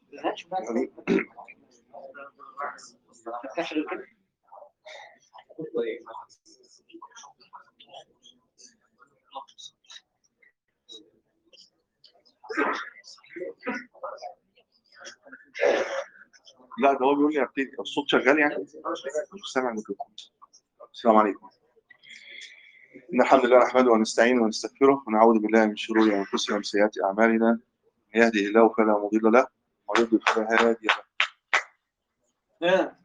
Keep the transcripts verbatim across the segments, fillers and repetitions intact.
يعني لا ده هو بيقول لي ابتدي الصوت شغال يعني مش سامع الميكروفون. السلام عليكم. إن الحمد لله نحمده ونستعينه ونستغفره ونعوذ بالله من شرور أنفسنا ومن سيئات أعمالنا. من يهده الله فلا مضل له ومن يضلل فلا هادي له.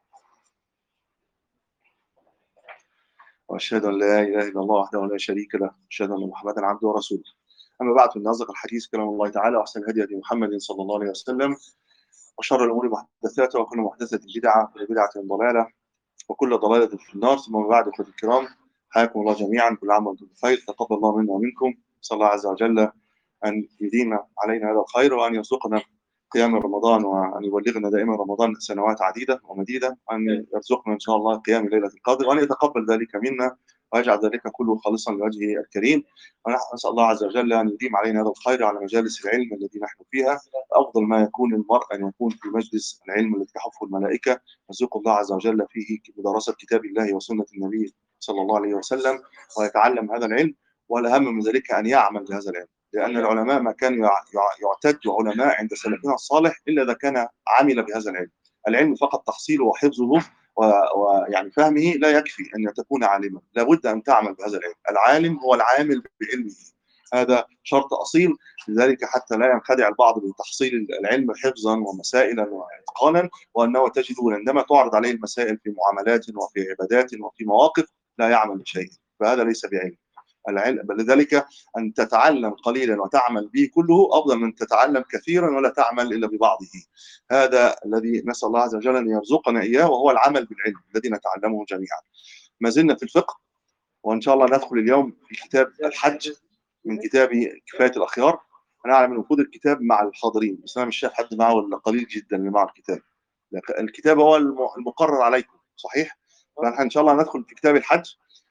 وأشهد أن لا إله إلا الله وحده لا شريك له وأشهد أن محمدا عبده ورسوله. أما بعد فإن أصدق الحديث كلام الله تعالى وأحسن الهدي هدي محمد صلى الله عليه وسلم وشر الأمور محدثاتها وكل محدثة بدعة وكل بدعة ضلالة وكل ضلالة في النار. ثم بعد أخوتي الكرام حياكم الله جميعا، كل عام وأنتم بخير. تقبل الله منا ومنكم. صلى الله عز وجل أن يديم علينا هذا الخير وأن يرزقنا قيام رمضان وأن يبلغنا دائما رمضان سنوات عديدة ومديدة، وأن يرزقنا إن شاء الله قيام ليلة القدر وأن يتقبل ذلك منا ويجعل ذلك كله خالصا لوجهه الكريم. ونحن نسأل الله عز وجل أن يديم علينا هذا الخير على مجالس العلم التي نحن فيها. أفضل ما يكون المرء أن يكون في مجلس العلم الذي تحفه الملائكة، يرزق الله عز وجل فيه بدراسة كتاب الله وسنة النبي صلى الله عليه وسلم ويتعلم هذا العلم، والأهم من ذلك أن يعمل بهذا العلم، لأن العلماء ما كانوا يعتد علماء عند سلفنا الصالح إلا إذا كان عمل بهذا العلم. العلم فقط تحصيله وحفظه ويعني فهمه لا يكفي أن تكون عالما، لابد أن تعمل بهذا العلم. العالم هو العامل بعلمه، هذا شرط أصيل. لذلك حتى لا ينخدع البعض بتحصيل العلم حفظا ومسائلا وإتقانا، وأنه تجد عندما تعرض عليه المسائل في معاملات وفي عبادات وفي مواقف لا يعمل بشيء، فهذا ليس بعلم. العلم لذلك أن تتعلم قليلا وتعمل به كله أفضل من تتعلم كثيرا ولا تعمل إلا ببعضه. هذا الذي نسأل الله عز وجل أن يرزقنا إياه، وهو العمل بالعلم الذي نتعلمه جميعا. ما زلنا في الفقه، وإن شاء الله ندخل اليوم في كتاب الحج من كتاب كفاية الأخيار. أنا أعلم من وجود الكتاب مع الحاضرين، بس أنا مش شايف حد معه ولا قليل جدا اللي مع الكتاب. الكتاب هو المقرر عليكم صحيح؟ فإن شاء الله ندخل في كتاب الحج.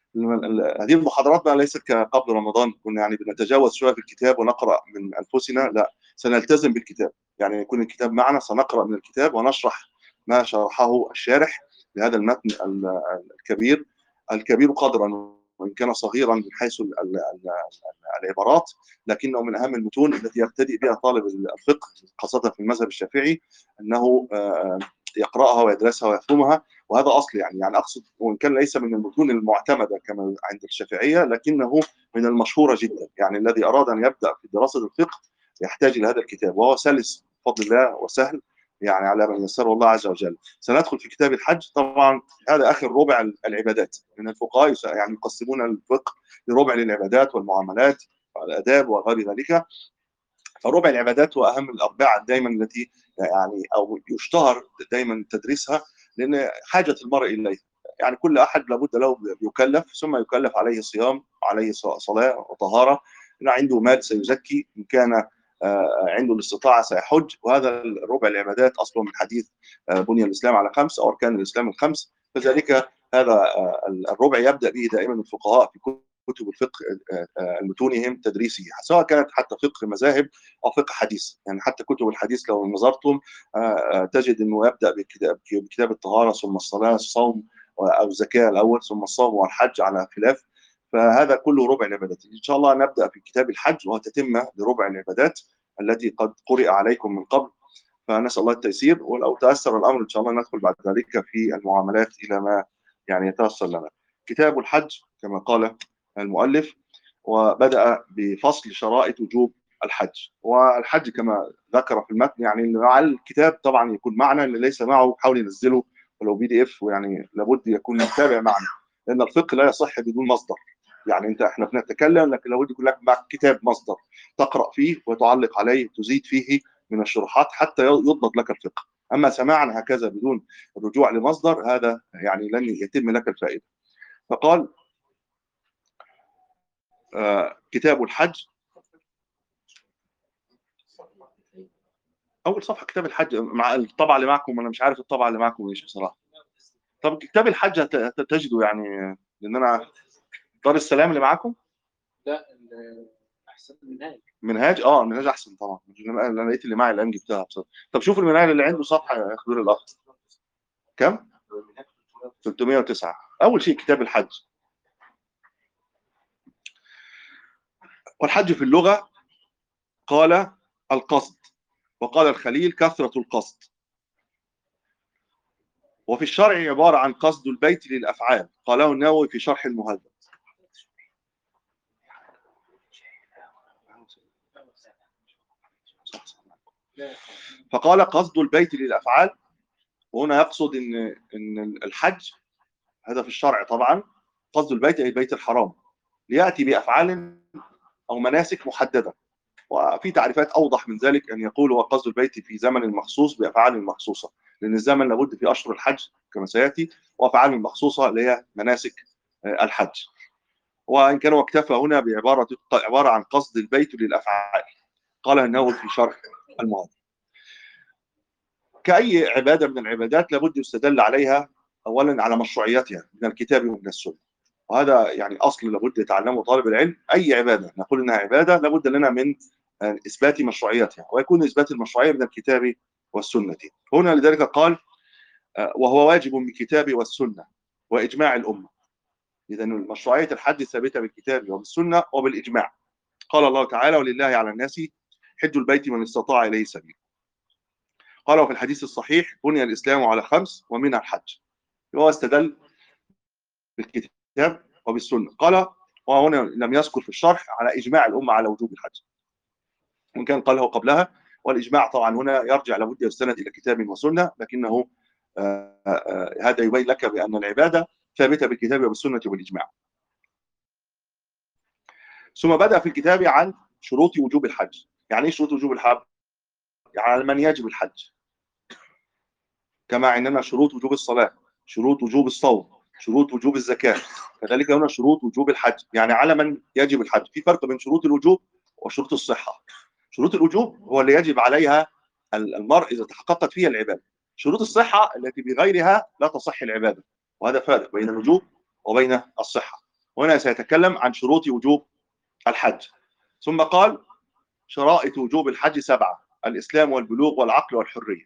هذه المحاضرات بقى ليست كقبل رمضان كنا يعني بنتجاوز شويه في الكتاب ونقرا من انفسنا، لا سنلتزم بالكتاب، يعني يكون الكتاب معنا، سنقرا من الكتاب ونشرح ما شرحه الشارح لهذا المتن الكبير الكبير قدرا وان كان صغيرا من حيث العبارات، لكنه من اهم المتون التي يبتدئ بها طالب الفقه خاصه في المذهب الشافعي، انه يقرأها ويدرسها ويفهمها. وهذا أصل يعني يعني أقصد وإن كان ليس من المتون المعتمدة كما عند الشافعية، لكنه من المشهورة جدا. يعني الذي أراد أن يبدأ في دراسة الفقه يحتاج إلى هذا الكتاب، وهو سلس بفضل الله وسهل يعني على من يسره الله عز وجل. سندخل في كتاب الحج. طبعا هذا آخر ربع العبادات، من الفقهاء يعني يقسمون الفقه لربع للعبادات والمعاملات والآداب وغير ذلك. فربع العبادات هو أهم الأرباع دائما التي يعني أو يشتهر دائما تدريسها، لأن حاجة المرء إليه. يعني كل أحد لابد له يكلف، ثم يكلف عليه صيام وعليه صلاة وطهارة، إن عنده مال سيزكي، إن كان عنده الاستطاعة سيحج. وهذا الربع العبادات أصله من حديث بني الإسلام على خمس أو أركان الإسلام الخمس. فذلك هذا الربع يبدأ به دائما الفقهاء في كتب الفقه المتونهم تدريسيه، سواء كانت حتى فقه مذاهب او فقه حديث. يعني حتى كتب الحديث لو نظرتم تجد انه يبدا بكتاب الطهاره ثم الصلاه الصوم او الزكاه الاول ثم الصوم والحج على خلاف. فهذا كله ربع العبادات. ان شاء الله نبدا في كتاب الحج وهو تتمه لربع العبادات التي قد قرئ عليكم من قبل، فنسال الله التيسير. ولو تاثر الامر ان شاء الله ندخل بعد ذلك في المعاملات الى ما يعني يتيسر لنا. كتاب الحج كما قال المؤلف، وبدأ بفصل شرائط وجوب الحج. والحج كما ذكر في المتن يعني ان مع الكتاب طبعا يكون معنا، اللي ليس معه حاول ينزله ولو بي دي اف، ويعني لابد يكون متابع معنا، لان الفقه لا يصح بدون مصدر. يعني انت احنا بنتكلم لكن لابد يكون لك معك كتاب مصدر تقرا فيه وتعلق عليه تزيد فيه من الشروحات حتى يضبط لك الفقه. اما سماعا هكذا بدون الرجوع لمصدر هذا يعني لن يتم لك الفائده. فقال آه كتاب الحج اول صفحه كتاب الحج مع الطبعه اللي معكم. انا مش عارف الطبعه اللي معكم ايش بصراحه. طب كتاب الحج تجده يعني، لان انا دار السلام اللي معاكم لا احسن منهاج. منهاج اه المنهاج احسن طبعا. انا لقيت اللي معي الان جبتها بصراحه. طب شوف المنهاج اللي عنده صفحه يا خبير الاخ. كم؟ ثلاثمائة وتسعة. اول شيء كتاب الحج. والحج في اللغه قال القصد، وقال الخليل كثره القصد. وفي الشرع عباره عن قصد البيت للافعال، قاله النووي في شرح المهذب. فقال قصد البيت للافعال، وهنا يقصد ان ان الحج هذا في الشرع طبعا قصد البيت اي البيت الحرام، لياتي بافعال او مناسك محدده. وفي تعريفات اوضح من ذلك ان يقول هو قصد البيت في زمن مخصوص بافعال مخصوصه، لان الزمن لابد في اشهر الحج كما سياتي وافعال مخصوصه اللي هي مناسك الحج. وان كان واكتفى هنا بعباره عباره عن قصد البيت للافعال، قالها النووي في شرح المهذب. كأي عبادة من العبادات لابد يستدل عليها أولا على مشروعيتها من الكتاب ومن السنة، وهذا يعني أصل لابد يتعلمه طالب العلم. أي عبادة نقول إنها عبادة لابد لنا من إثبات مشروعيتها، ويكون إثبات المشروعية من الكتاب والسنة. هنا لذلك قال وهو واجب بالكتاب والسنة وإجماع الأمة. إذا مشروعية الحج ثابتة بالكتاب وبالسنة وبالإجماع. قال الله تعالى ولله على الناس حج البيت من استطاع إليه سبيلا. قال وفي الحديث الصحيح بني الإسلام على خمس ومنها الحج. هو استدل بالكتاب وبالسنة. قال وهنا لم يذكر في الشرح على إجماع الأمة على وجوب الحج، وإن كان قاله قبلها. والإجماع طبعا هنا يرجع لابد يستند إلى كتاب وسنة، لكنه آآ آآ هذا يبين لك بأن العبادة ثابتة بالكتاب وبالسنة وبالإجماع. ثم بدأ في الكتاب عن شروط وجوب الحج. يعني إيه شروط وجوب الحج؟ يعني على من يجب الحج، كما عندنا شروط وجوب الصلاة، شروط وجوب الصوم، شروط وجوب الزكاة، كذلك هنا شروط وجوب الحج، يعني على من يجب الحج. في فرق بين شروط الوجوب وشروط الصحة. شروط الوجوب هو اللي يجب عليها المرء إذا تحققت فيها العبادة. شروط الصحة التي بغيرها لا تصح العبادة، وهذا فارق بين الوجوب وبين الصحة. وهنا سيتكلم عن شروط وجوب الحج. ثم قال شرائط وجوب الحج سبعة: الإسلام والبلوغ والعقل والحرية.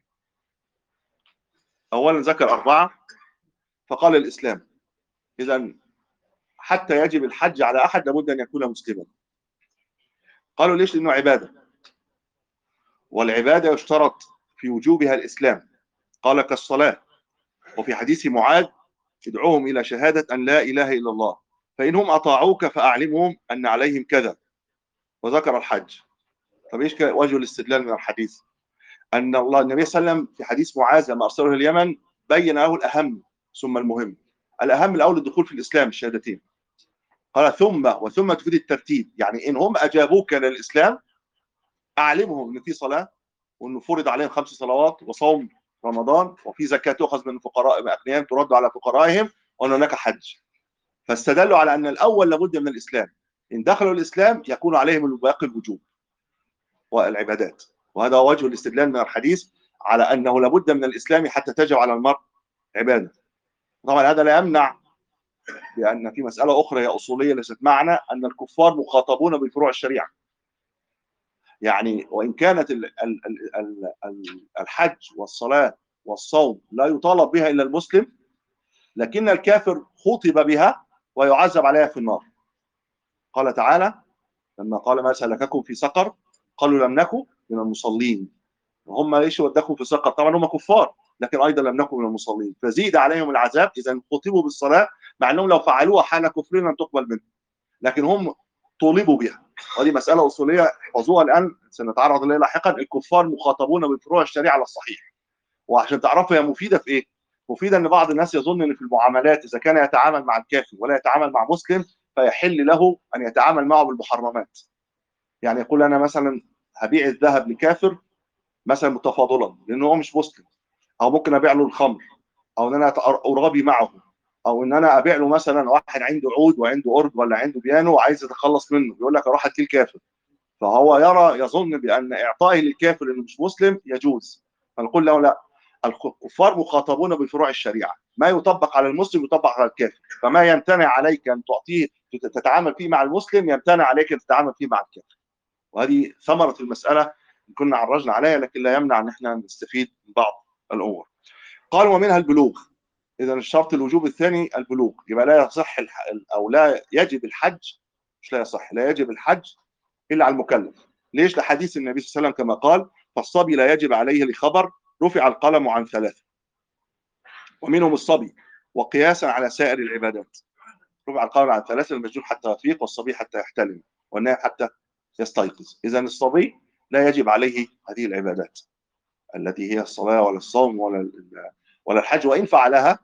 أولا ذكر أربعة فقال الإسلام. إذا حتى يجب الحج على أحد لابد أن يكون مسلما. قالوا ليش؟ لأنه عبادة، والعبادة يشترط في وجوبها الإسلام، قال كالصلاة. وفي حديث معاذ ادعوهم إلى شهادة أن لا إله إلا الله فإنهم أطاعوك فأعلمهم أن عليهم كذا. وذكر الحج. طب إيش وجه الاستدلال من الحديث؟ أن الله النبي صلى الله عليه وسلم في حديث معاذ لما أرسله اليمن بين له الأهم ثم المهم. الأهم الأول الدخول في الإسلام الشهادتين، قال ثم، وثم تفيد الترتيب، يعني إن هم أجابوك للإسلام أعلمهم إن في صلاة، وإنه فرض عليهم خمس صلوات وصوم رمضان وفي زكاة تؤخذ من فقراء أغنياء ترد على فقرائهم، وأن هناك حج. فاستدلوا على أن الأول لابد من الإسلام، إن دخلوا الإسلام يكون عليهم باقي الوجوب والعبادات. وهذا وجه الاستدلال من الحديث على أنه لابد من الإسلام حتى تجب على المرء عبادة. طبعا هذا لا يمنع بأن في مسألة أخرى هي أصولية ليست معنا، أن الكفار مخاطبون بفروع الشريعة. يعني وإن كانت الحج والصلاة والصوم لا يطالب بها إلا المسلم، لكن الكافر خطب بها ويعذب عليها في النار. قال تعالى لما قال ما سلككم في سقر قالوا لم نكن من المصلين. وهم ايش ودخوا في سقر؟ طبعا هم كفار، لكن ايضا لم نكن من المصلين، فزيد عليهم العذاب. اذا خطبوا بالصلاه مع انهم لو فعلوها حال كفرهم لم تقبل منهم، لكن هم طولبوا بها. ودي مساله اصوليه احفظوها الان سنتعرض اليها لاحقا. الكفار مخاطبون بفروع الشريعه على الصحيح. وعشان تعرفوا هي مفيده في ايه؟ مفيده ان بعض الناس يظن ان في المعاملات اذا كان يتعامل مع الكافر ولا يتعامل مع مسلم فيحل له ان يتعامل معه بالمحرمات. يعني يقول انا مثلا هبيع الذهب لكافر مثلا متفاضلا لانه هو مش مسلم، او ممكن ابيع له الخمر، او ان انا ارغبي معه، او ان انا ابيع له مثلا واحد عنده عود وعنده اورج ولا عنده بيانو وعايز يتخلص منه، يقول لك اروح اديه الكافر. فهو يرى يظن بان اعطائه للكافر اللي مش مسلم يجوز. فنقول له لا، الكفار مخاطبون بفروع الشريعه، ما يطبق على المسلم يطبق على الكافر. فما يمتنع عليك ان تعطيه تتعامل فيه مع المسلم يمتنع عليك ان تتعامل فيه مع الكافر. وهذه ثمرة المسألة كنا عرجنا عليها، لكن لا يمنع أن احنا نستفيد من بعض الأمور. قال ومنها البلوغ. إذا الشرط الوجوب الثاني البلوغ، يبقى لا يصح أو لا يجب الحج، مش لا يصح، لا يجب الحج إلا على المكلف. ليش؟ لحديث النبي صلى الله عليه وسلم كما قال: فالصبي لا يجب عليه لخبر رفع القلم عن ثلاثة ومنهم الصبي، وقياسا على سائر العبادات. رفع القلم عن ثلاثة: المجنون حتى يفيق، والصبي حتى يحتلم، والنائم حتى يستيقظ. إذا الصبي لا يجب عليه هذه العبادات التي هي الصلاة ولا الصوم ولا ولا الحج، وإن فعلها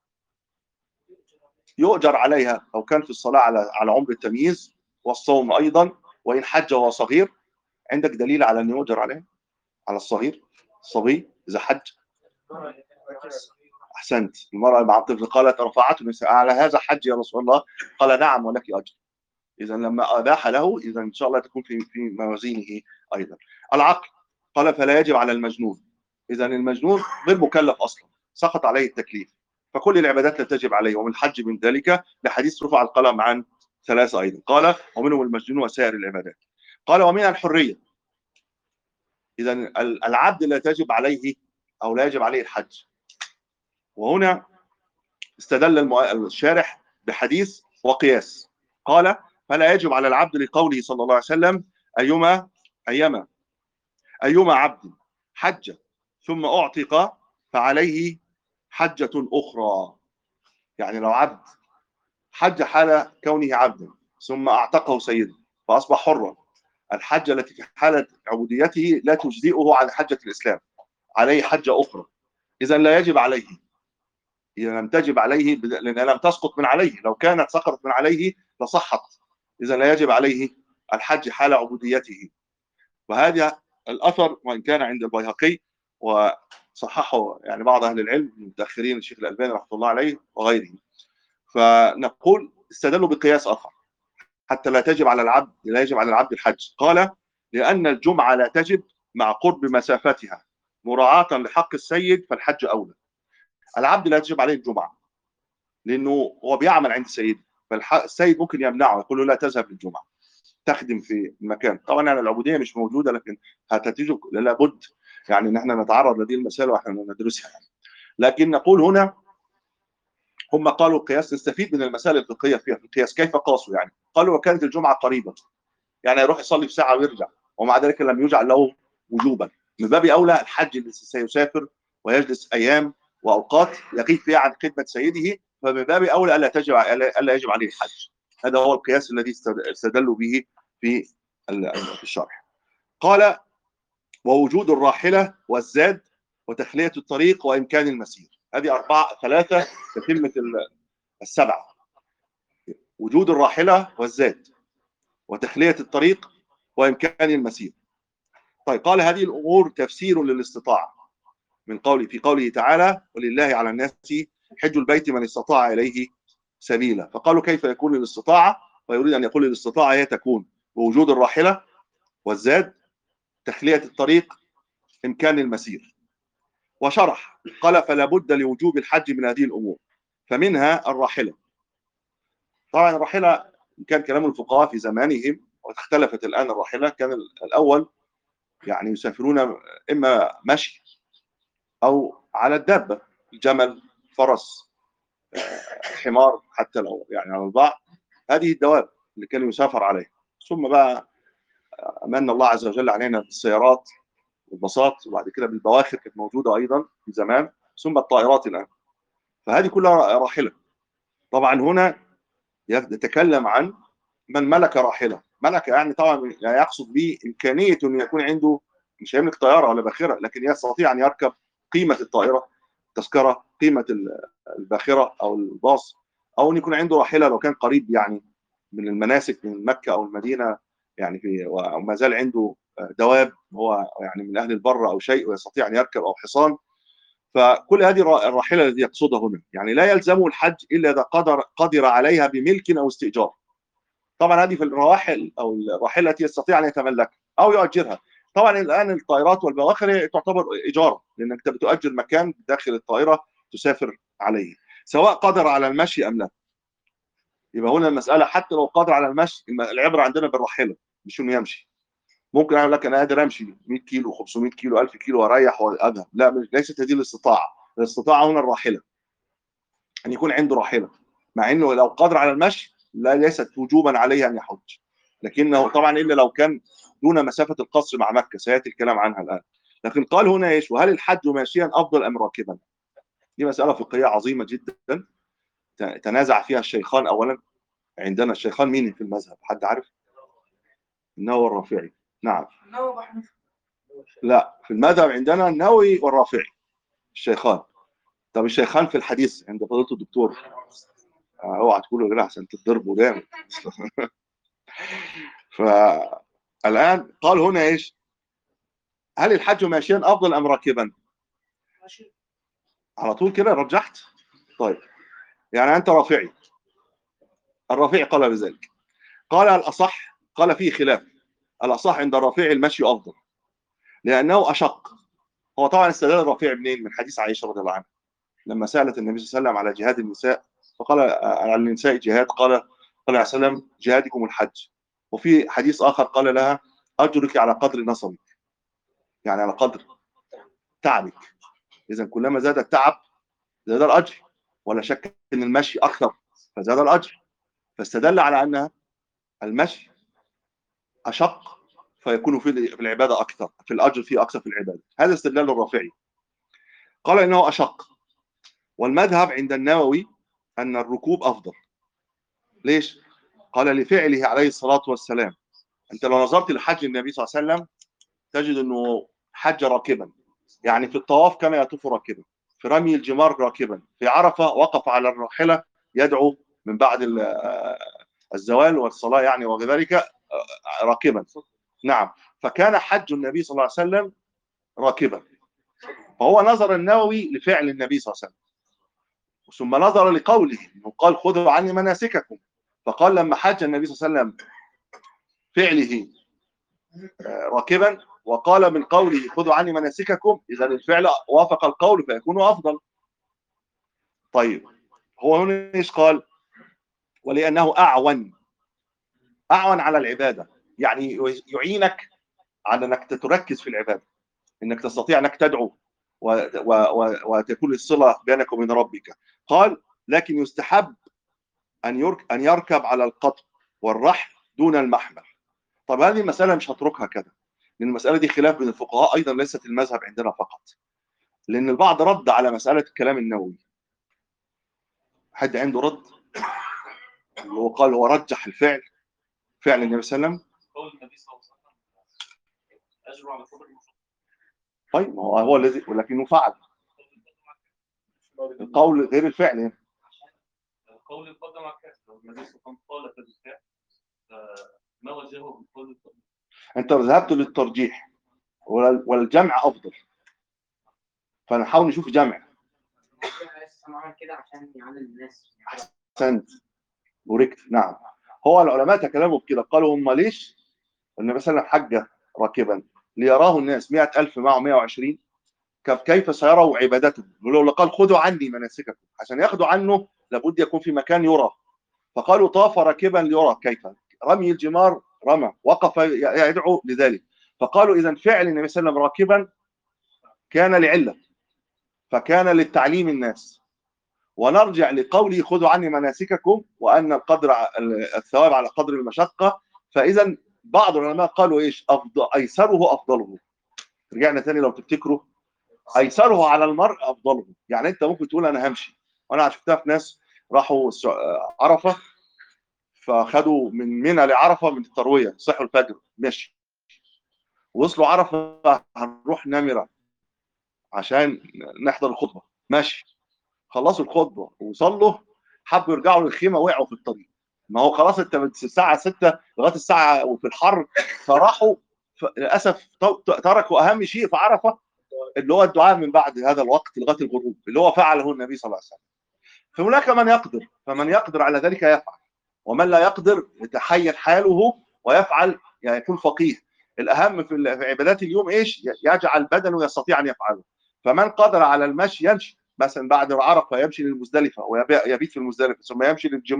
يؤجر عليها لو كان في الصلاة على على عمر التمييز، والصوم أيضا، وإن حج وهو صغير. عندك دليل على أن يؤجر عليه على الصغير الصبي إذا حج؟ أحسنت. المرأة مع الطفل قالت: رفعته على هذا حج يا رسول الله؟ قال: نعم ولك أجر. إذا لما أباح له، إذا إن شاء الله تكون في في موازينه أيضا. العقل، قال: فلا يجب على المجنون. إذا المجنون غير مكلف أصلا، سقط عليه التكليف، فكل العبادات لا تجب عليه، ومن الحج من ذلك لحديث رفع القلم عن ثلاثة أيضا. قال: ومنهم المجنون وسائر العبادات. قال: ومنها الحرية. إذا العبد لا تجب عليه أو لا يجب عليه الحج. وهنا استدل الشارح بحديث وقياس. قال: فلا يجب على العبد لقوله صلى الله عليه وسلم: أيما أيما أيما عبد حج ثم أعتق فعليه حجة أخرى. يعني لو عبد حج حال كونه عبدا ثم أعتقه سيده فأصبح حرا، الحجة التي في حالة عبوديته لا تجزئه عن حجة الإسلام، عليه حجة أخرى. إذا لا يجب عليه، إذا لم تجب عليه لأنها لم تسقط من عليه، لو كانت سقطت من عليه لصحت. إذا لا يجب عليه الحج حال عبوديته. وهذا الأثر وإن كان عند البيهقي وصححه يعني بعض أهل العلم المتأخرين، الشيخ الألباني رحمه الله عليه وغيره، فنقول استدلوا بقياس آخر حتى لا تجب على العبد لا يجب على العبد الحج. قال: لأن الجمعة لا تجب مع قرب مسافتها مراعاة لحق السيد، فالحج أولى. العبد لا تجب عليه الجمعة لأنه هو بيعمل عند سيده، فالسيد ممكن يمنعه، يقول له لا تذهب للجمعة، تخدم في المكان. طبعا يعني العبودية مش موجودة، لكن هتتيجه لابد يعني ان احنا نتعرض لهذه المسائل واحنا ندرسها يعني. لكن نقول هنا هم قالوا القياس، نستفيد من المسائل الفقهيه فيها في القياس. كيف قاسوا؟ يعني قالوا: وكانت الجمعه قريبه، يعني يروح يصلي في ساعه ويرجع، ومع ذلك لم يجعل له وجوبا. من باب اولى الحج الذي سيسافر ويجلس ايام واوقات يغيب فيها عن خدمه سيده، فمن باب اولى الا تجب الا يجب عليه الحج. هذا هو القياس الذي استدلوا به في الشرح. قال: ووجود الراحله والزاد وتخليه الطريق وامكان المسير. هذه اربعه ثلاثه تتمه السبعه: وجود الراحله والزاد وتخليه الطريق وامكان المسير. طيب، قال: هذه الامور تفسير للاستطاعه، من قوله في قوله تعالى: ولله على الناس حج البيت من استطاع اليه سبيلا. فقالوا: كيف يكون الاستطاعه؟ ويريد ان يقول الاستطاعه هي تكون بوجود الراحله والزاد، تخليه الطريق، امكان المسير. وشرح قال: فلا بد لوجوب الحج من هذه الامور، فمنها الراحله. طبعا الراحله كان كلام الفقهاء في زمانهم واختلفت الان. الراحله كان الاول يعني يسافرون اما مشي او على الدابه، الجمل، فرس، الحمار، حتى لو يعني على البعض هذه الدواب اللي كانوا يسافر عليها. ثم بقى امن الله عز وجل علينا بالسيارات والباصات، وبعد كده بالبواخر كانت موجوده ايضا في زمان، ثم الطائرات الان. فهذه كلها راحله. طبعا هنا يتكلم عن من ملك راحله. ملك يعني طبعا لا يقصد به امكانيه ان يكون عنده، مش هيملك طياره ولا باخره، لكن يستطيع ان يركب قيمه الطائره، تذكره، قيمه الباخره او الباص، او ان يكون عنده راحله لو كان قريب يعني من المناسك من مكه او المدينه، يعني في وما زال عنده دواب، هو يعني من اهل البر او شيء ويستطيع ان يركب، او حصان. فكل هذه الراحله التي يقصدها هنا يعني لا يلزمه الحج الا اذا قدر قدر عليها بملك او استئجار. طبعا هذه في الرواحل او الراحله التي يستطيع ان يتملكها او يؤجرها. طبعا الان الطائرات والبواخر تعتبر ايجار، لانك انت بتؤجر مكان داخل الطائره تسافر عليه، سواء قدر على المشي ام لا. يبقى هنا المساله حتى لو قادر على المشي، العبره عندنا بالراحله مش انه يمشي. ممكن اقول لك انا قادر امشي مية كيلو خمسمية كيلو ألف كيلو واريح واذهب، لا مش- ليست هذه الاستطاعه. الاستطاعه هنا الراحله، ان يكون عنده راحله، مع انه لو قادر على المشي لا ليست وجوبا عليه ان يحج، لكنه طبعا الا لو كان دون مسافه القصر مع مكه، سياتي الكلام عنها الان. لكن قال هنا ايش؟ وهل الحج ماشيا افضل ام راكبا؟ دي مساله فقهيه عظيمه جدا، تنازع فيها الشيخان. اولا عندنا الشيخان مين في المذهب؟ حد عارف؟ النووي والرافعي. نعم. لا، في المذهب عندنا النووي والرافعي الشيخان. طب الشيخان في الحديث عند فضيله الدكتور، آه، اوعى تقولوا كده عشان تضربوا جامد. فالان قال هنا ايش؟ هل الحج ماشيا افضل ام راكبا؟ على طول كده رجحت. طيب يعني انت رافعي. الرافعي قال بذلك. قال الاصح، قال فيه خلاف، الاصح عند الرافعي المشي افضل لانه اشق. هو طبعا استدل الرافعي منين؟ من حديث عائشه رضي الله عنها لما سالت النبي صلى الله عليه وسلم على جهاد النساء، فقال على النساء جهاد، قال قال عليه وسلم جهادكم الحج. وفي حديث اخر قال لها اجرك على قدر نصبك، يعني على قدر تعبك. اذا كلما زاد التعب زاد الاجر، ولا شك ان المشي اكثر فزاد الاجر. فاستدل على ان المشي اشق فيكون في العباده اكثر، في الاجر فيه اكثر في العباده. هذا استدلال الرافعي. قال انه اشق. والمذهب عند النووي ان الركوب افضل. ليش؟ قال لفعله عليه الصلاه والسلام. انت لو نظرت لحج النبي صلى الله عليه وسلم تجد انه حج راكبا، يعني في الطواف كان يطوف راكبا، في رمي الجمار راكبا، في عرفه وقف على الراحله يدعو من بعد الزوال والصلاه يعني وكذلك راكبا. نعم. فكان حج النبي صلى الله عليه وسلم راكبا. فهو نظر النووي لفعل النبي صلى الله عليه وسلم، ثم نظر لقوله انه قال خذوا عني مناسككم، فقال لما حج النبي صلى الله عليه وسلم فعله راكبا وقال من قوله خذوا عني مناسككم، اذا الفعل وافق القول فيكون افضل. طيب هو هنا ايش قال؟ ولانه اعون، اعون على العباده، يعني يعينك على انك تركز في العباده، انك تستطيع انك تدعو و... و... و... وتكون الصله بينك وبين ربك. قال لكن يستحب ان يرك... ان يركب على القطر والرحل دون المحمل. طب هذه المساله مش هتركها كده، لان المساله دي خلاف بين الفقهاء ايضا، ليست المذهب عندنا فقط، لان البعض رد على مساله الكلام النووي. حد عنده رد؟ اللي هو قال هو رجح الفعل، فعل النبي صلى الله عليه وسلم. قول النبي صلى الله عليه وسلم اجر على صدر المشروع. طيب ما هو هو الذي ولكنه فعل. القول غير الفعل هنا. القول يقدم على الكاس، لو النبي صلى الله عليه وسلم قال بالفعل ما وجهه بالقول القدم. انت ذهبت للترجيح والجمع افضل، فنحاول نشوف جمع. عمل كده عشان يعلم الناس. احسنت، بوركت. نعم. هو العلماء تكلموا بكده، قالوا هم ليش النبي صلى الله عليه وسلم حج راكبا؟ ليراه الناس مئة ألف معه مئة وعشرين، كيف سيروا عبادته. ولو قال خذوا عني مناسككم، عشان ياخذوا عنه لابد يكون في مكان يرى. فقالوا طاف راكبا ليرى كيف رمي الجمار، رمى وقف يدعو لذلك. فقالوا اذا فعل النبي صلى الله عليه وسلم راكبا كان لعله، فكان للتعليم الناس. ونرجع لقوله خذوا عني مناسككم وان القدر الثواب على قدر المشقه. فاذا بعض العلماء قالوا ايش؟ افضل ايسره افضله. رجعنا ثاني لو تفتكروا، ايسره على المرء افضله. يعني انت ممكن تقول انا همشي، وانا شفتها في ناس راحوا عرفه فخدوا من منى لعرفه من الترويه، صحوا الفجر ماشي، وصلوا عرفه هنروح نمره عشان نحضر الخطبه ماشي، خلصوا الخطبه وصلوا حبوا يرجعوا للخيمه وقعوا في الطريق. ما هو خلاص انت من الساعه ستة لغايه الساعه وفي الحر، فراحوا للاسف تركوا اهم شيء في عرفه اللي هو الدعاء من بعد هذا الوقت لغايه الغروب، اللي هو فعله النبي صلى الله عليه وسلم. فهناك من يقدر، فمن يقدر على ذلك يفعل، ومن لا يقدر يتحين حاله ويفعل، يعني يكون فقيه. الاهم في عبادات اليوم ايش؟ يجعل بدنه يستطيع ان يفعله. فمن قدر على المشي يمشي مثلا بعد عرفه، يمشي للمزدلفه ويبيت في المزدلفه، ثم يمشي للجمار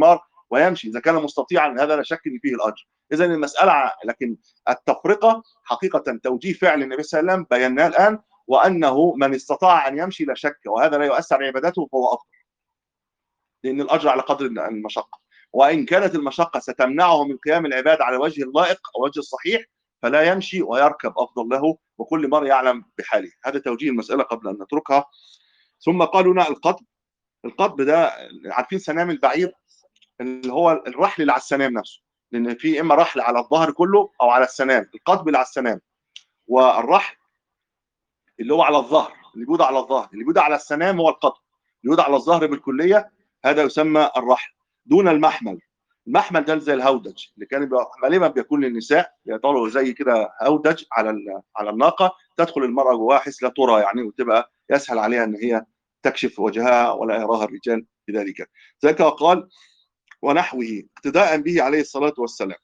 ويمشي اذا كان مستطيعا، هذا لا شك ان فيه الاجر. اذا المساله، لكن التفرقه حقيقه توجيه فعل النبي صلى الله عليه وسلم بيناه الان، وانه من استطاع ان يمشي لا شك، وهذا لا يؤثر على عبادته فهو افضل، لان الاجر على قدر المشقه. وان كانت المشقه ستمنعه من قيام العباد على وجه اللائق او وجه الصحيح فلا يمشي ويركب افضل له، وكل مره يعلم بحاله. هذا توجيه المساله قبل ان نتركها. ثم قالوا لنا القطب. القطب ده عارفين سنام البعير، اللي هو الرحل اللي على السنام نفسه، لان في اما رحل على الظهر كله او على السنام. القطب اللي على السنام، والرحل اللي هو على الظهر، اللي بيوضع على الظهر، اللي بيوضع على السنام هو القطب، اللي بيوضع على الظهر بالكليه هذا يسمى الرحل، دون المحمل. المحمل ده زي الهودج اللي كان غالبا بيكون للنساء، يطلعوا زي كده هودج على على الناقه، تدخل المراه جواها حيث لا ترى يعني، وتبقى يسهل عليها ان هي تكشف وجهها ولا يراها الرجال بذلك. ذلك قال ونحوه اقتداء به عليه الصلاه والسلام.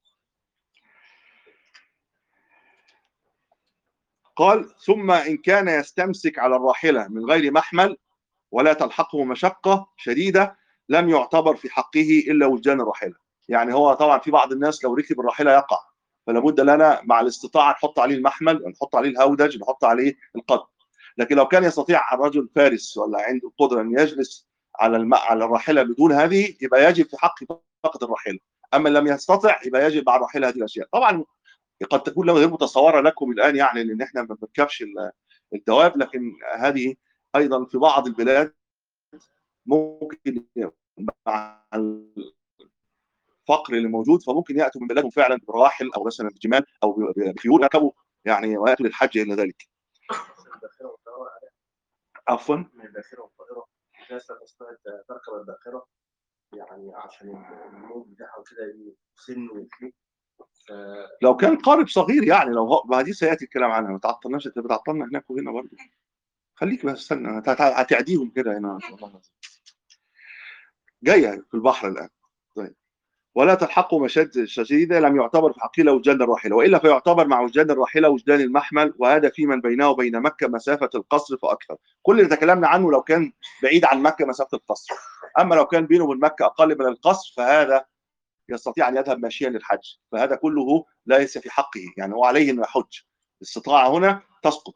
قال ثم ان كان يستمسك على الراحله من غير محمل ولا تلحقه مشقه شديده لم يعتبر في حقه الا وجدان الراحله. يعني هو طبعا في بعض الناس لو ركب الراحله يقع، فلا بد لنا مع الاستطاعه نحط عليه المحمل، نحط عليه الهودج، نحط عليه القدم. لكن لو كان يستطيع الرجل فارس ولا عنده القدره ان يجلس على الم... على الراحله بدون هذه، يبقى يجب في حقه فقط الراحله. اما لم يستطع يبقى يجب على الراحله هذه الاشياء. طبعا قد تكون غير متصوره لكم الان، يعني لان احنا ما بنركبش الدواب، لكن هذه ايضا في بعض البلاد ممكن مع الفقر اللي موجود فممكن ياتوا من بلادهم فعلا براحل او مثلا بجمال او بخيول يركبوا يعني، وياتوا للحج الى ذلك. عفوا من الباخره والطائره، ناس تستطيع تركب الباخره يعني عشان الموج بتاعها وكده يسن ويفلت. لو كان قارب صغير يعني، لو هو ما دي سياتي الكلام عنها، ما تعطلناش، انت بتعطلنا هناك وهنا برضه. خليك بس استنى، هتعديهم كده هنا والله جايه في البحر الان. طيب ولا تلحقه مشد شديده لم يعتبر في حقه الا وجدان الراحله، والا فيعتبر مع وجدان الراحله وجدان المحمل، وهذا في من بينه وبين مكه مسافه القصر فاكثر. كل اللي تكلمنا عنه لو كان بعيد عن مكه مسافه القصر، اما لو كان بينه وبين مكه اقل من القصر فهذا يستطيع ان يذهب ماشيا للحج، فهذا كله ليس في حقه، يعني هو عليه انه يحج. الاستطاعه هنا تسقط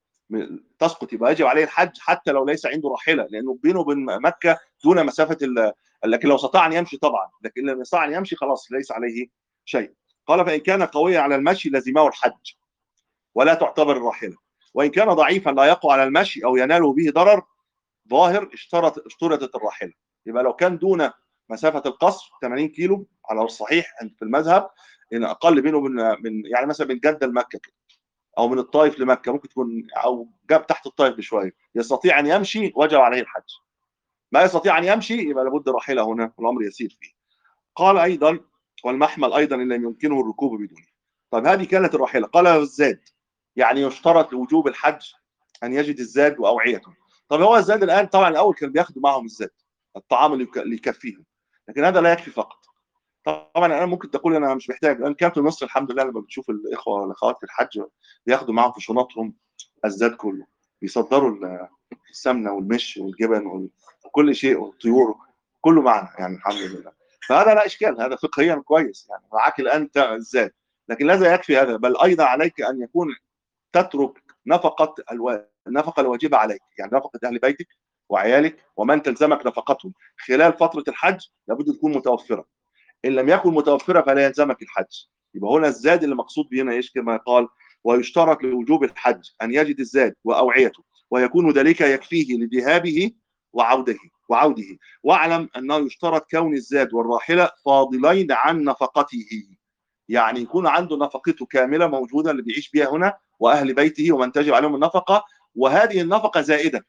تسقط يبقى يجب عليه الحج حتى لو ليس عنده راحله، لانه بينه وبين مكه دون مسافه ال... لكن لو استطاع ان يمشي طبعا، لكن لو استطاع ان يمشي خلاص ليس عليه شيء. قال فان كان قويا على المشي لزمه الحج ولا تعتبر الراحله، وان كان ضعيفا لا يقوى على المشي او يناله به ضرر ظاهر اشترط اشترطت الراحله. يبقى لو كان دون مسافه القصر ثمانين كيلو على الصحيح في المذهب، ان اقل بينه من من يعني مثلا من جده لمكه كده، او من الطائف لمكه، ممكن تكون او جاب تحت الطائف بشويه، يستطيع ان يمشي وجب عليه الحج. ما يستطيع ان يمشي يبقى لابد راحله هنا، والامر يسير فيه. قال ايضا والمحمل ايضا ان لم يمكنه الركوب بدونه. طيب هذه كانت الراحله. قال الزاد، يعني يشترط لوجوب الحج ان يجد الزاد واوعيته. طب هو الزاد الان طبعا الاول كان بياخدوا معهم الزاد، الطعام اللي يكفيهم، لكن هذا لا يكفي فقط. طبعا انا ممكن تقول انا مش محتاج، لان كان في مصر الحمد لله لما بتشوف الاخوه والاخوات في الحج بياخدوا معهم في شنطهم الزاد كله، بيصدروا السمنه والمش والجبن وكل شيء والطيور كله معنا يعني الحمد لله. فهذا لا اشكال، هذا فقهيا كويس يعني، معاك الان الزاد، لكن لا يكفي هذا، بل ايضا عليك ان يكون تترك نفقه الو... النفقه الواجبه عليك، يعني نفقه اهل بيتك وعيالك ومن تلزمك نفقتهم خلال فتره الحج لابد تكون متوفره. ان لم يكن متوفره فلا يلزمك الحج. يبقى هنا الزاد اللي مقصود به هنا ايش؟ كما قال ويشترط لوجوب الحج ان يجد الزاد واوعيته ويكون ذلك يكفيه لذهابه وعوده وعوده واعلم انه يشترط كون الزاد والراحله فاضلين عن نفقته، يعني يكون عنده نفقته كامله موجوده اللي بيعيش بها هنا واهل بيته ومن تجب عليهم النفقه، وهذه النفقه زائده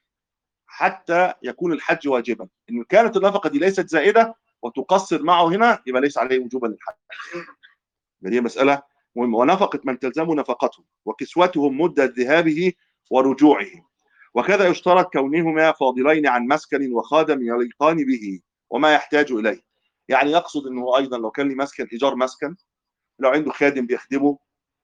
حتى يكون الحج واجبا. ان كانت النفقه دي ليست زائده وتقصر معه هنا يبقى ليس عليه وجوبا للحج. هذه مساله مهمه. ونفقه من تلزمه نفقته وكسوتهم مده ذهابه ورجوعه، وكذا يشترط كونهما فاضلين عن مسكن وخادم يليقان به وما يحتاج اليه. يعني يقصد انه ايضا لو كان لي مسكن ايجار مسكن، لو عنده خادم بيخدمه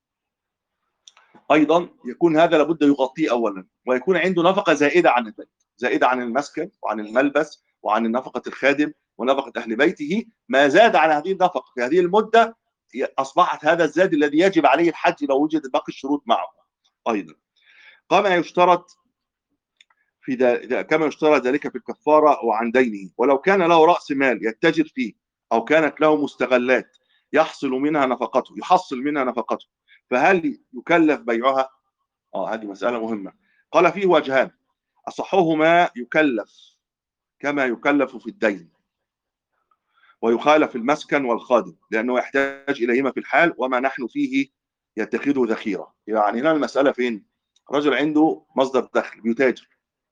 ايضا يكون هذا لابد يغطيه اولا، ويكون عنده نفقه زائده عن البيت، زائده عن المسكن وعن الملبس وعن نفقه الخادم، ونفقة أهل بيته ما زاد على هذه النفقة في هذه المدة أصبحت هذا الزاد الذي يجب عليه الحج لو وجد باقي الشروط معه أيضا. كما يشترط في دا كما يشترط ذلك في الكفارة وعن دينه. ولو كان له رأس مال يتجر فيه أو كانت له مستغلات يحصل منها نفقته يحصل منها نفقته فهل يكلف بيعها؟ اه هذه مسألة مهمة. قال فيه وجهان، أصحهما يكلف كما يكلف في الدين، ويخالف المسكن والخادم لأنه يحتاج إليهما في الحال وما نحن فيه يتخذه ذخيرة. يعني هنا المسألة فين؟ رجل عنده مصدر دخل بيتاجر،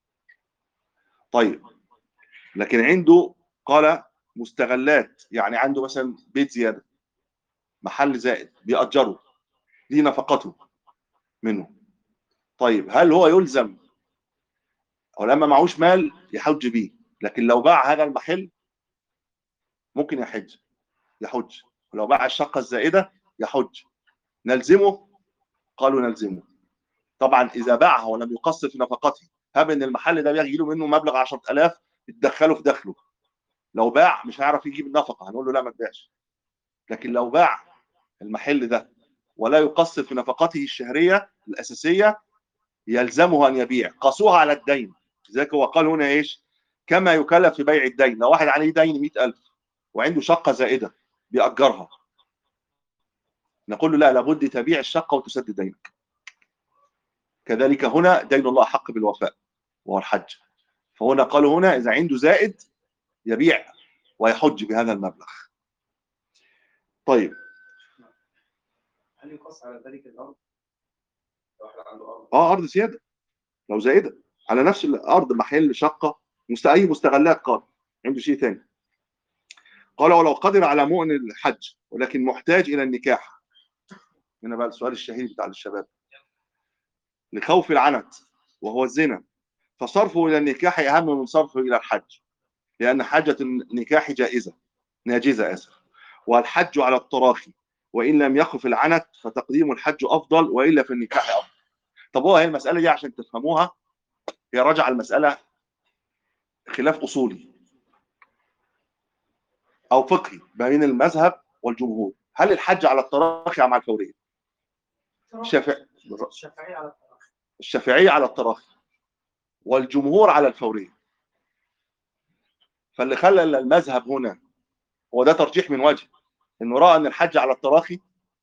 طيب لكن عنده قال مستغلات، يعني عنده مثلا بيت زيادة، محل زائد بيأجره، دي نفقته منه. طيب هل هو يلزم أو لما معهوش مال يحج بيه، لكن لو باع هذا المحل ممكن يحج يحج ولو باع الشقة الزائدة يحج، نلزمه؟ قالوا نلزمه. طبعا إذا باعها ولم يقصر في نفقته، هب إن المحل ده بيجي له منه مبلغ عشرة آلاف يتدخله في دخله، لو باع مش هيعرف يجيب النفقة هنقول له لا ما تبيعش. لكن لو باع المحل ده ولا يقصر في نفقته الشهرية الأساسية يلزمه أن يبيع، قاسوها على الدين. لذلك هو قال هنا إيش؟ كما يكلف في بيع الدين. لو واحد عليه دين مئة ألف وعنده شقة زائدة بيأجرها، نقول له لا، لابد تبيع الشقة وتسدد دينك. كذلك هنا دين الله حق بالوفاء وهو الحج، فهنا قالوا هنا إذا عنده زائد يبيع ويحج بهذا المبلغ. طيب هل يقص على ذلك الارض؟ لو واحد عنده ارض اه ارض زياده لو زائده على نفس الارض محل شقه مست اي مستغلات، قال عنده شيء ثاني. قال ولو قدر على مؤن الحج ولكن محتاج الى النكاح، هنا بقى السؤال الشهير بتاع الشباب، لخوف العنت وهو الزنا، فصرفه الى النكاح اهم من صرفه الى الحج، لان حاجه النكاح جائزه ناجزه اسف، والحج على التراخي، وان لم يخف العنت فتقديم الحج افضل والا في النكاح افضل. طب هو هي المساله دي عشان تفهموها هي راجعه المساله خلاف اصولي او فقهي ما بين المذهب والجمهور. هل الحج على التراخي ام على الفوريه؟ الشافعي الشافعية على التراخي. الشافعيه على التراخي والجمهور على الفوريه. فاللي خلى المذهب هنا هو ده ترجيح من وجه، انه راى ان الحج على التراخي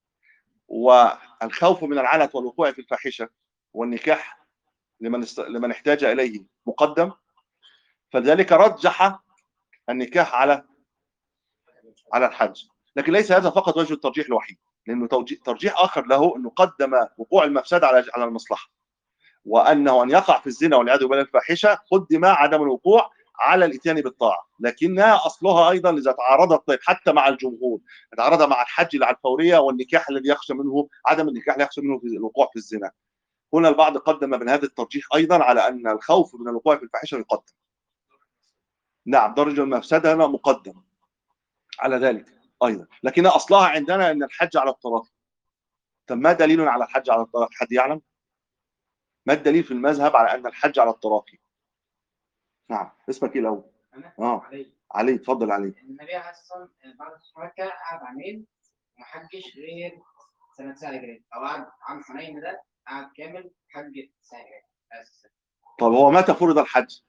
والخوف من العنت والوقوع في الفاحشه والنكاح لمن است... لمن احتاج اليه مقدم، فلذلك رجح النكاح على على الحج. لكن ليس هذا فقط وجه الترجيح الوحيد، لانه ترجيح اخر له انه قدم وقوع المفسده على على المصلحه، وانه ان يقع في الزنا والعياذ بالله الفاحشه قدم عدم الوقوع على الاتيان بالطاعه، لكنها اصلها ايضا اذا تعارضت طيب حتى مع الجمهور تعارض مع الحج على الفوريه والنكاح الذي يخشى منه عدم النكاح لا يخشى منه في الوقوع في الزنا، هنا البعض قدم من هذا الترجيح ايضا على ان الخوف من الوقوع في الفاحشه يقدم. نعم درجه المفسده هنا مقدم على ذلك ايضا، لكن اصلها عندنا ان الحج على التراخي. طب ما دليل على الحج على التراخي؟ حد يعلم؟ ما الدليل في المذهب على ان الحج على التراخي؟ نعم اسمك ايه الاول؟ انا اه علي علي، اتفضل علي. النبي عليه الصلاه والسلام بعد مكه قعد عامين وما حجش غير سنه تسعة هجريه، او قعد عام حنين ده قعد كامل حج تسعة هجريه اساسا. طب هو متى فرض الحج؟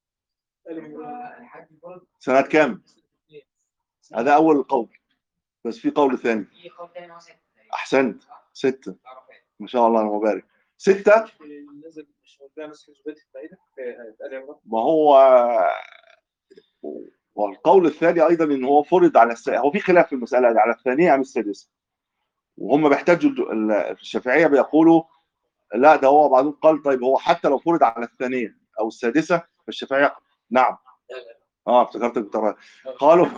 الحج فرض سنة كام؟ هذا أول القول، بس في قول ثاني. في قول تاني هو ستة. أحسنت، ستة، ما شاء الله المبارك. ستة. نزل مش موضوع نسخ زبيدة الفائدة في آل عمران. ما هو والقول الثاني أيضا إن هو فرض على الس... هو في خلاف في المسألة دي على الثانية أم السادسة، وهم بيحتاجوا ال- الشافعية بيقولوا لا ده هو بعدين قال طيب هو حتى لو فرض على الثانية أو السادسة فالشافعية نعم. اه افتكرتك بترى. قالوا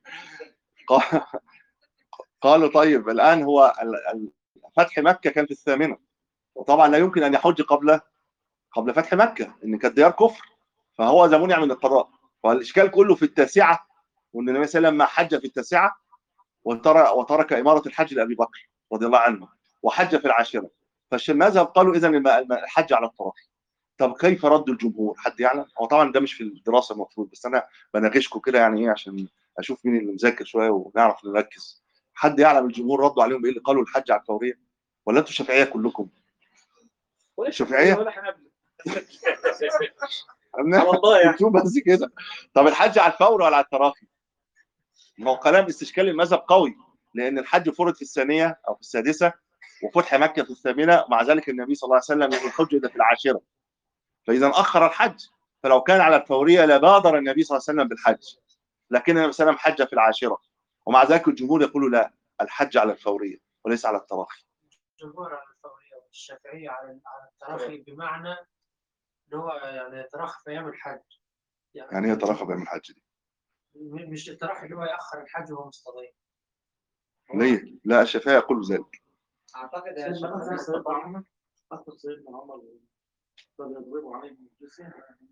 قالوا طيب الآن هو ال- ال- فتح مكة كان في الثامنة، وطبعا لا يمكن أن يحج قبل قبل فتح مكة إن كانت ديار كفر، فهو زمون من القضاء. فالإشكال كله في التاسعة، وأن النبي صلى الله عليه وسلم ما حج في التاسعة وترك وترك إمارة الحج لأبي بكر رضي الله عنه وحج في العاشرة، فالمذهب قالوا إذا الحج على التراخي. طب كيف رد الجمهور؟ حد يعلم؟ هو طبعا ده مش في الدراسه المفروض، بس انا بناقشكم كده يعني ايه عشان اشوف مين اللي مذاكر شويه ونعرف نركز. حد يعلم الجمهور ردوا عليهم بايه اللي قالوا الحج على الفوريه؟ ولا انتوا شافعيه كلكم؟ ولا شافعيه؟ ولا حنابلة. على الله يعني. شوف بس كده. طب الحج على الفور ولا على التراخي؟ ما هو كلام استشكال المذهب قوي، لان الحج فرض في الثانيه او في السادسه، وفتح مكه في الثامنه، مع ذلك النبي صلى الله عليه وسلم يقول الحج اذا في العاشره، فاذا اخر الحج، فلو كان على الفوريه لبادر النبي صلى الله عليه وسلم بالحج، لكن النبي صلى الله عليه وسلم حج في العاشره، ومع ذلك الجمهور يقول لا، الحج على الفوريه وليس على التراخي. الجمهور على الفورية والشافعية على على التراخي، بمعنى اللي هو يعني تراخي في أيام الحج. يعني ايه تراخي بين الحج دي؟ م- مش التراخي اللي هو يأخر الحج وهو مستضيف. ليه؟ لا، الشافعي يقول ذلك. اعتقد سيدنا الشافعية مثلا سيدنا عمر أخذ سيدنا عمر كان يضربوا عليه بالجزية.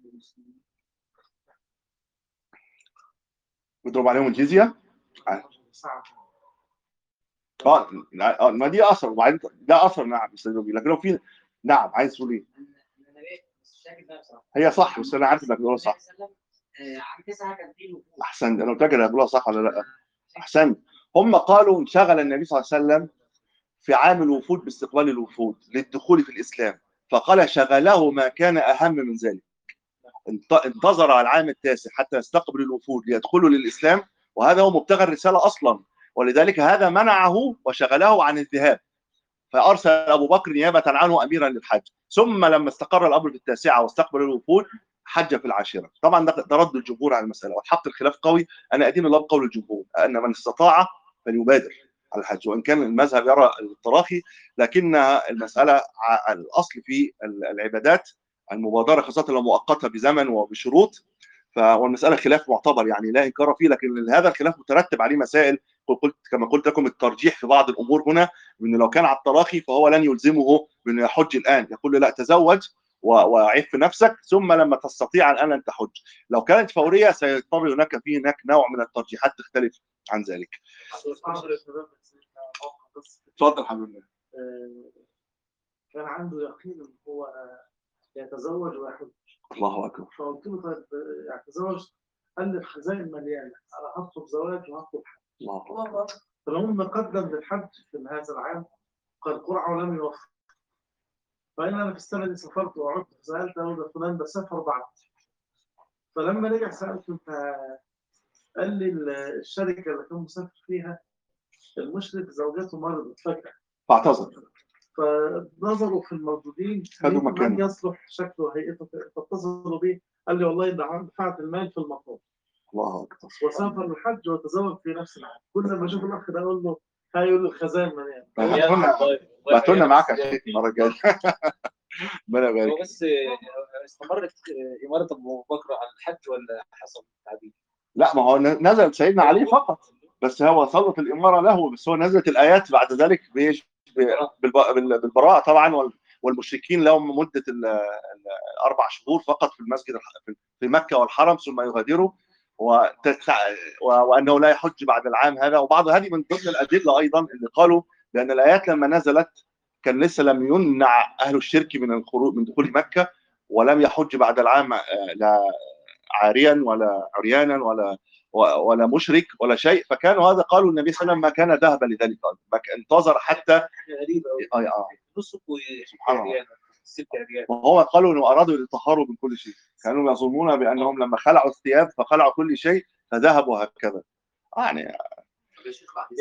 بيضرب عليهم الجزيه؟ صعب. اه آه، ما دي اثر، وبعدين ده اثر نعم يستدلوا بيه، لكن لو في نعم عايز تقول ايه؟ النبي مش فاكر ده بصراحه. هي صح، بس انا عارف انك بتقولها صح. النبي صلى الله عليه وسلم، آه، عام تسعه كان فيه وفود. احسن، انا متاكد انك بتقولها صح ولا لا؟ احسن. هم قالوا انشغل النبي صلى الله عليه وسلم في عام الوفود باستقبال الوفود للدخول في الاسلام، فقال شغله ما كان اهم من ذلك. انت- انتظر العام التاسع حتى يستقبل الوفود ليدخلوا للاسلام، وهذا هو مبتغى الرساله اصلا، ولذلك هذا منعه وشغله عن الذهاب، فارسل ابو بكر نيابه عنه اميرا للحج، ثم لما استقر الامر في التاسعه واستقبل الوفود حج في العاشره. طبعا ده ده رد الجمهور على المساله، والحق الخلاف قوي. انا ادين الله بقول الجمهور ان من استطاع فليبادر على الحج، وان كان المذهب يرى التراخي، لكن المساله ع- الاصل في العبادات المبادره، خاصه لو مؤقته بزمن وبشروط. ف- والمساله خلاف معتبر يعني لا انكار فيه، لكن هذا الخلاف مترتب عليه مسائل، قلت كما قلت لكم الترجيح في بعض الامور هنا، انه لو كان على التراخي فهو لن يلزمه بانه يحج الان، يقول له لا تزوج وعف نفسك ثم لما تستطيع الان ان تحج. لو كانت فوريه سيضطر هناك في هناك نوع من الترجيحات تختلف عن ذلك. اتفضل حبيبنا. كان عنده يقين ان هو يتزوج ويحج. الله اكبر. فقلت له طيب يعني تزوج؟ قال لي الخزائن مليانه، انا هطلب زواج وهطلب حج. الله اكبر. فلما قدم للحج في هذا العام قال قرعه ولم يوفق. فإن أنا في السنة دي سافرت وعدت سألت أقول فلان ده سافر بعد. فلما رجع سألته أنت، قال لي الشركة اللي كان مسافر فيها المشرف زوجته مرضت فجأة فاعتذر، فنظروا في الموجودين خدوا من مكانه. يصلح شكله وهيئته، فاتصلوا بيه قال لي والله ده دفعت المال في المطار الله اكبر. وسافر الحج وتزوج في نفس العام. كل ما اشوف الاخ ده اقول له هاي يقول له الخزائن مليانه. بعتوا لنا معاك يا شيخ المره الجايه. ربنا هو يبارك. بس استمرت إمارة أبو بكر على الحج ولا حصل تعديل؟ لا، ما هو نزل سيدنا علي فقط، بس هو سلط الاماره له، بس هو نزلت الايات بعد ذلك بايش؟ بالب- بال- بالبراءه طبعا، وال- والمشركين لهم مده ال- ال- الاربع شهور فقط في المسجد الح- في مكه والحرم ثم يغادروا، وتتع... و- وانه لا يحج بعد العام هذا. وبعض هذه من ضمن الادله ايضا اللي قالوا لان الايات لما نزلت كان لسه لم يمنع اهل الشرك من الخروج من دخول مكه، ولم يحج بعد العام آه، لا عاريا ولا عريانا ولا ولا مشرك ولا شيء، فكانوا هذا قالوا النبي صلى الله عليه وسلم ما كان ذهب لذلك، ما كان انتظر حتى حاجة غريبة اه اه نسك سبحان الله. وعريان ست عريان. وهو قالوا انه ارادوا يتطهروا من كل شيء، كانوا يظنون بانهم لما خلعوا الثياب فخلعوا كل شيء فذهبوا هكذا يعني. يا شيخ بعد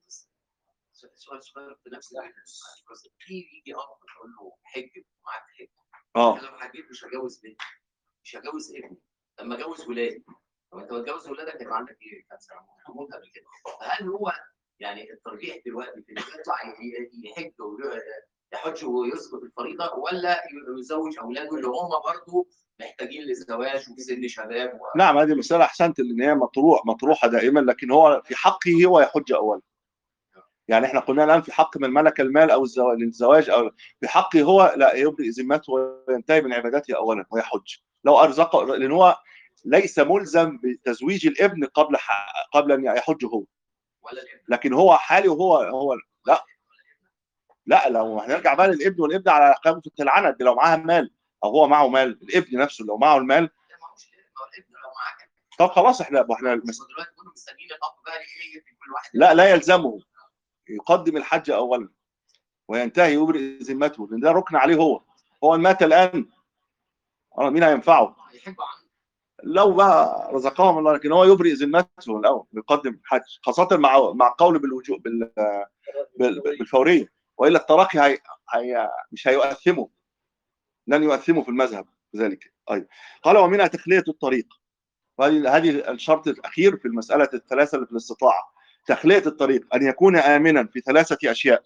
سؤال صغير في نفس القصه، في يجي اب يقول له حج معاك حج، اه انا لو حجيت مش هجوز بنتي، مش هجوز ابني، لما اجوز ولادي. طب انت بتجوز ولادك هيبقى عندك ايه؟ كانسر هموت قبل كده. فهل هو يعني الترجيح دلوقتي في انه يطلع يحج يحج ويسقط الفريضه، ولا يزوج اولاده اللي هم برضه محتاجين للزواج وفي سن شباب و... نعم، هذه مسألة أحسنت ان هي مطروح مطروحة دائما، لكن هو في حقه هو يحج أولا. يعني احنا قلنا الآن في حق من ملك المال أو الزواج للزواج، أو في حقه هو لا يبرئ ذمته وينتهي من عبادته أولا ويحج لو أرزقه، لأن هو ليس ملزم بتزويج الابن قبل قبل أن يحج هو، لكن هو حالي وهو هو لا لا لو هنرجع بقى للابن والابن على قامة العنت، لو معاها مال او هو معه مال، الابن نفسه لو معه المال، ده معهوش كده، ما هو الابن لو معاك. طب خلاص احنا احنا بس دلوقتي كنا مستنيين الاب بقى ايه في كل واحد. لا لا يلزمه، يقدم الحج اولا وينتهي يبرئ ذمته، لان ده ركن عليه هو. هو مات الان، اه مين هينفعه؟ هيحبوا عنه. لو بقى رزقهم الله، لكن هو يبرئ ذمته الاول ويقدم الحج، خاصه مع مع قول بالوجوب بال... بال... بالفوريه، والا التراخي هي... هي... مش هيؤثمه، لن يؤثمه في المذهب ذلك. ايضا قال ومنها تخليه الطريق، وهذه هذه الشرط الاخير في المساله الثلاثه اللي في الاستطاعه. تخليه الطريق ان يكون امنا في ثلاثه اشياء: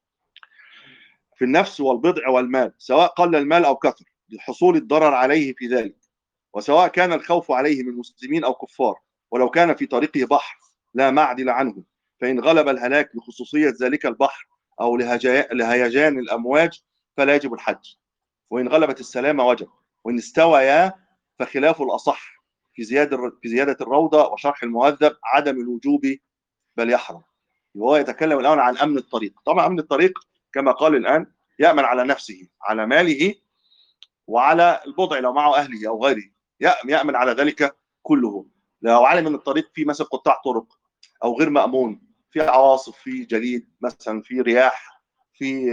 في النفس والبضع والمال، سواء قل المال او كثر، لحصول الضرر عليه في ذلك، وسواء كان الخوف عليه من مسلمين او كفار، ولو كان في طريقه بحر لا معدل عنه، فان غلب الهلاك بخصوصيه ذلك البحر او لهجا- لهيجان الامواج فلا يجب الحج، وان غلبت السلامه وجب، وان استويا فخلاف الاصح في زياده في زياده الروضه وشرح المهذب عدم الوجوب بل يحرم. وهو يتكلم الان عن امن الطريق. طبعا امن الطريق كما قال الان يامن على نفسه، على ماله، وعلى البضع لو معه اهله او غيره، يامن على ذلك كله. لو علم ان الطريق فيه مثلا قطاع طرق او غير مامون، في عواصف، في جليد مثلا، في رياح، في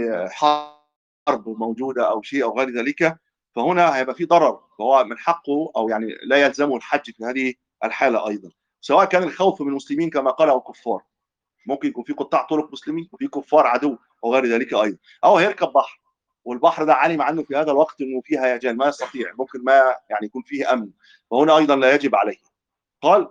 حرب موجوده او شيء او غير ذلك، فهنا هيبقى في ضرر، فهو من حقه او يعني لا يلزمه الحج في هذه الحاله ايضا، سواء كان الخوف من المسلمين كما قال او كفار. ممكن يكون في قطاع طرق مسلمين وفي كفار عدو او غير ذلك ايضا، او هيركب بحر والبحر ده علم عنه في هذا الوقت انه فيه هيجان ما يستطيع، ممكن ما يعني يكون فيه امن، فهنا ايضا لا يجب عليه. قال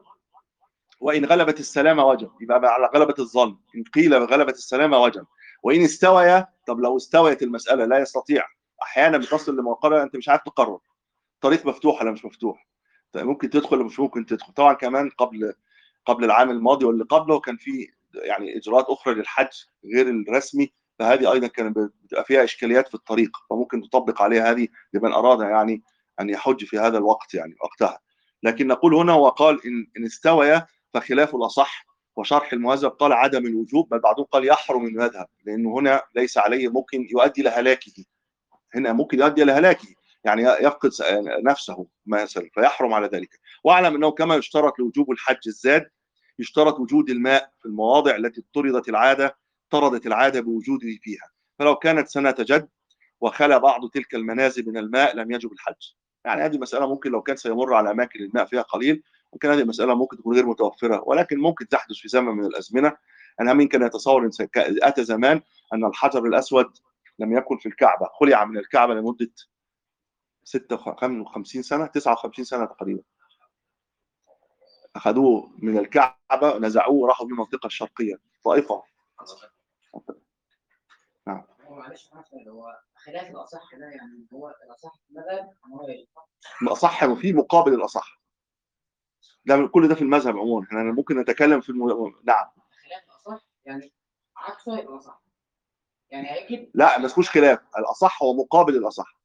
وان غلبت السلامه وجب، يبقى على غلبه الظن، ان قيل غلبت السلامه وجب. وان استويا، طب لو استويت المساله لا يستطيع، احيانا بتصل لموقع انت مش عارف تقرر طريق مفتوح ولا مش مفتوح، ممكن تدخل ولا مش ممكن تدخل. طبعا كمان قبل قبل العام الماضي واللي قبله كان في يعني اجراءات اخرى للحج غير الرسمي، فهذه ايضا كانت بتبقى فيها اشكاليات في الطريق، فممكن تطبق عليها هذه لمن اراد يعني ان يحج في هذا الوقت يعني وقتها. لكن نقول هنا وقال ان ان استوى فخلاف الاصح وشرح المهذب قال عدم الوجوب، بل بعضهم قال يحرم انه يذهب، لانه هنا ليس عليه، ممكن يؤدي الى هلاكه، هنا ممكن يؤدي الى هلاكه، يعني يفقد نفسه مثلا، فيحرم على ذلك. واعلم انه كما يشترط لوجوب الحج الزاد، يشترط وجود الماء في المواضع التي اضطردت العاده طردت العاده بوجوده فيها، فلو كانت سنه جد وخلى بعض تلك المنازل من الماء لم يجب الحج. يعني هذه مساله ممكن لو كان سيمر على اماكن الماء فيها قليل، ممكن هذه المساله ممكن تكون غير متوفره، ولكن ممكن تحدث في زمن من الازمنه. انا مين كان يتصور ان اتى زمان ان الحجر الاسود لم يكن في الكعبه، خلع من الكعبه لمده ستة وخمسين سنه، تسعة وخمسين سنه تقريبا، اخذوه من الكعبه نزعوه وراحوا بيه المنطقه الشرقيه طائفه. نعم. هو معلش عارف هو خلاف الاصح ده، يعني هو الاصح مذهب ان هو يجب. الاصح وفي مقابل الاصح، ده كل ده في المذهب عموما، احنا ممكن نتكلم في الم... نعم. خلاف الاصح يعني عكسه يبقى الاصح، يعني هيجب. لا ما اسموش خلاف، الاصح هو مقابل الاصح،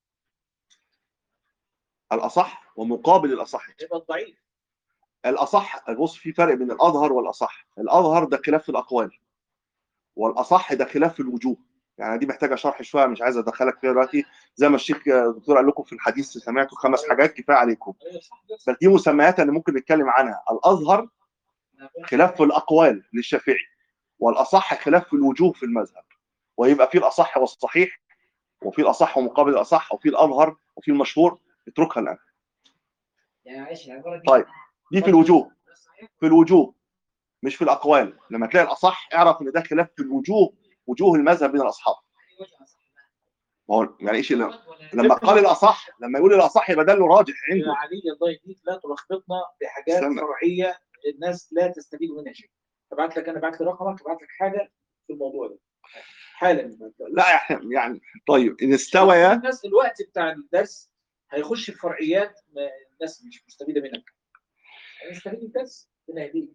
الاصح ومقابل الاصح. يبقى الضعيف. الاصح بص في فرق بين الاظهر والاصح، الاظهر ده خلاف في الاقوال، والاصح ده خلاف في الوجوه، يعني دي محتاجه شرح شويه مش عايز ادخلك فيها دلوقتي، زي ما الشيخ الدكتور قال لكم في الحديث سمعتوا خمس حاجات كفايه عليكم، بس دي مسميات اللي ممكن نتكلم عنها. الاظهر خلاف في الاقوال للشافعي، والاصح خلاف في الوجوه في المذهب، ويبقى في الاصح والصحيح، وفي الاصح ومقابل الاصح، وفي الاظهر، وفي المشهور. اتركها الان. يعني معلش العباره دي طيب دي في الوجوه، في الوجوه مش في الاقوال. لما تلاقي الاصح اعرف ان ده خلاف في الوجوه، وجوه المذهب بين الاصحاب. ما هو يعني ايش اللي... لما قال الاصح، لما يقول الاصح يبقى ده اللي راجح يا عنده. علي الله يهديك لا تلخبطنا بحاجات استنى. فرعيه الناس لا تستفيد منها شيء. ابعت لك انا ابعت لي رقمك، ابعت لك حاجه في الموضوع ده حالا. لا احنا يعني طيب ان استوى. الناس الوقت بتاع الدرس هيخش في فرعيات الناس مش مستفيده منها، هنستفيد الدرس ربنا يهديك.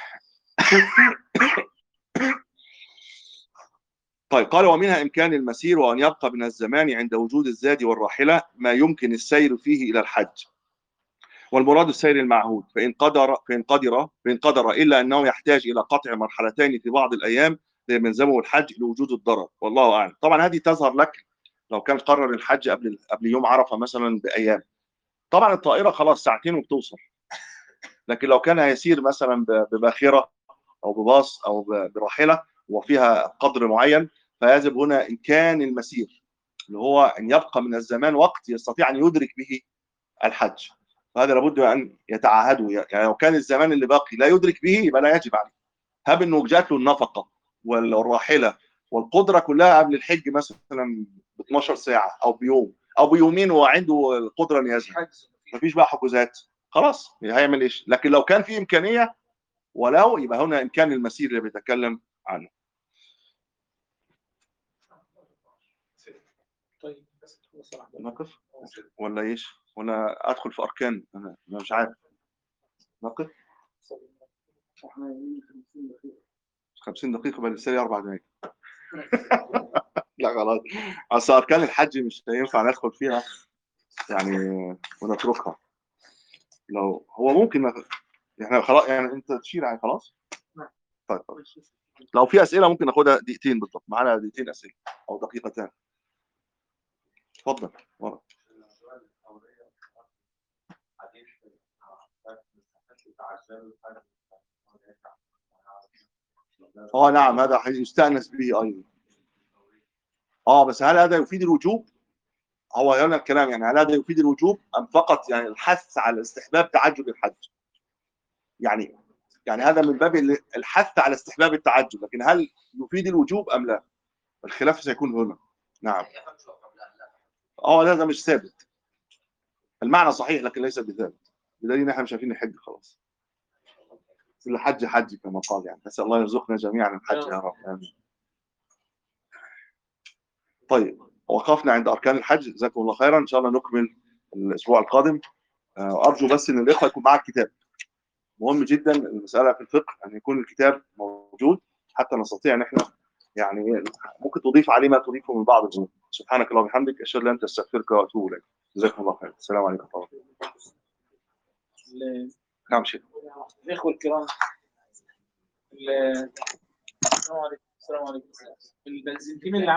طيب قال ومنها إمكان المسير، وأن يبقى من الزمان عند وجود الزاد والراحلة ما يمكن السير فيه إلى الحج، والمراد السير المعهود، فإن قدر فإن قدر فإن قدر إلا أنه يحتاج إلى قطع مرحلتين في بعض الأيام ليلزمه الحج لوجود الضرر، والله أعلم. طبعا هذه تظهر لك لو كان قرر الحج قبل قبل يوم عرفه مثلا بايام. طبعا الطائره خلاص ساعتين وبتوصل، لكن لو كان هيسير مثلا بباخره او بباص او براحله وفيها قدر معين، فيجب هنا امكان المسير، اللي هو ان يبقى من الزمان وقت يستطيع ان يدرك به الحج. فهذا لابد ان يتعاهدوا، يعني لو كان الزمان اللي باقي لا يدرك به يبقى لا يجب عليه. هب انه جات له النفقه والراحله والقدره كلها قبل الحج مثلا ب اتناشر ساعه او بيوم او بيومين وعنده القدره ان يذهب، مفيش بقى حجوزات، خلاص هيعمل ايش؟ لكن لو كان في امكانيه ولو، يبقى هنا امكان المسير اللي بيتكلم عنه. طيب بس صراحة. نقف ولا ايش؟ ولا ادخل في اركان؟ انا أنا مش عارف. نقف خمسين دقيقه بل لسه اربع دقائق. لا خلاص، اصل اركان الحج مش هينفع ندخل فيها يعني ونتركها. لو هو ممكن نخ... احنا خلاص يعني انت تشير يعني خلاص. طيب لو في اسئله ممكن ناخدها دقيقتين بالضبط، معانا دقيقتين اسئله او دقيقتين. اتفضل. اه نعم، هذا يستأنس به ايضا. اه بس هل هذا يفيد الوجوب؟ هو هنا الكلام يعني، هل هذا يفيد الوجوب ام فقط يعني الحث على استحباب تعجل الحج؟ يعني يعني هذا من باب الحث على استحباب التعجل، لكن هل يفيد الوجوب ام لا؟ الخلاف سيكون هنا. نعم. اه لا ده مش ثابت. المعنى صحيح لكن ليس بثابت، بدليل ان احنا مش عارفين نحج خلاص. الحج حج كما قال يعني، نسال الله يرزقنا جميعا الحج يا رب، امين. طيب وقفنا عند اركان الحج، جزاكم الله خيرا. ان شاء الله نكمل الاسبوع القادم. ارجو بس ان الاخوه يكون معاك كتاب، مهم جدا المساله في الفقه ان يكون الكتاب موجود حتى نستطيع ان احنا يعني ممكن تضيف عليه ما تضيفه من بعض الامور. سبحانك اللهم وبحمدك، اشهد ان لا اله الا انت، استغفرك واتوب اليك. جزاكم الله خير. السلام عليكم ورحمه الله. نعم شيخ. الاخوه الكرام، السلام عليكم. السلام عليكم. البنزنتين اللي